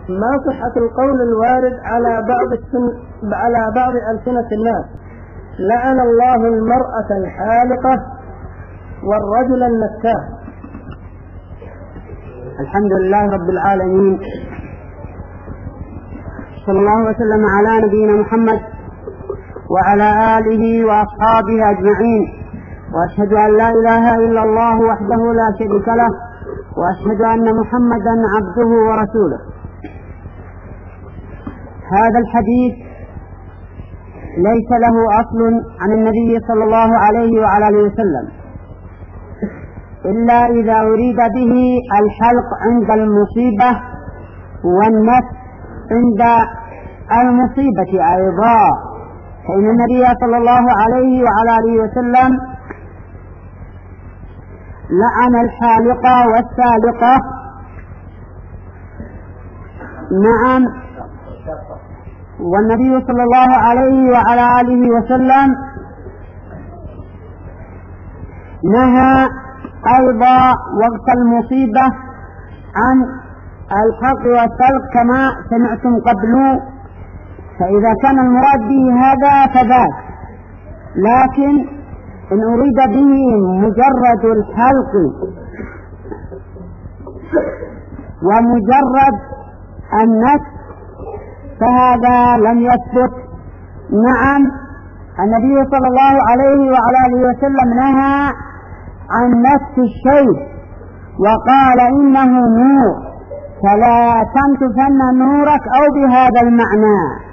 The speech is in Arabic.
ما صحة القول الوارد على بعض ألسنة الناس: لعن الله المرأة الحالقة والرجل النكاح؟ الحمد لله رب العالمين، صلى الله وسلم على نبينا محمد وعلى آله وأصحابه أجمعين، وأشهد أن لا إله إلا الله وحده لا شريك له، وأشهد أن محمدا عبده ورسوله. هذا الحديث ليس له أصل عن النبي صلى الله عليه وعلى آله وسلم، إلا إذا أريد به الحلق عند المصيبة والنفس عند المصيبة أيضا، فإن النبي صلى الله عليه وعلى آله وسلم لعن الحالقة والسالقة. نعم، والنبي صلى الله عليه وعلى آله وسلم نهى أيضا وقت المصيبة عن الحلق والسلق كما سمعتم قبل، فإذا كان المراد به هذا فذاك، لكن إن أريد به مجرد الحلق ومجرد النفس فهذا لم يثبت. نعم، النبي صلى الله عليه وعلى آله وسلم نهى عن نفس الشيء وقال إنه نور، فلا تنتفن نورك أو بهذا المعنى.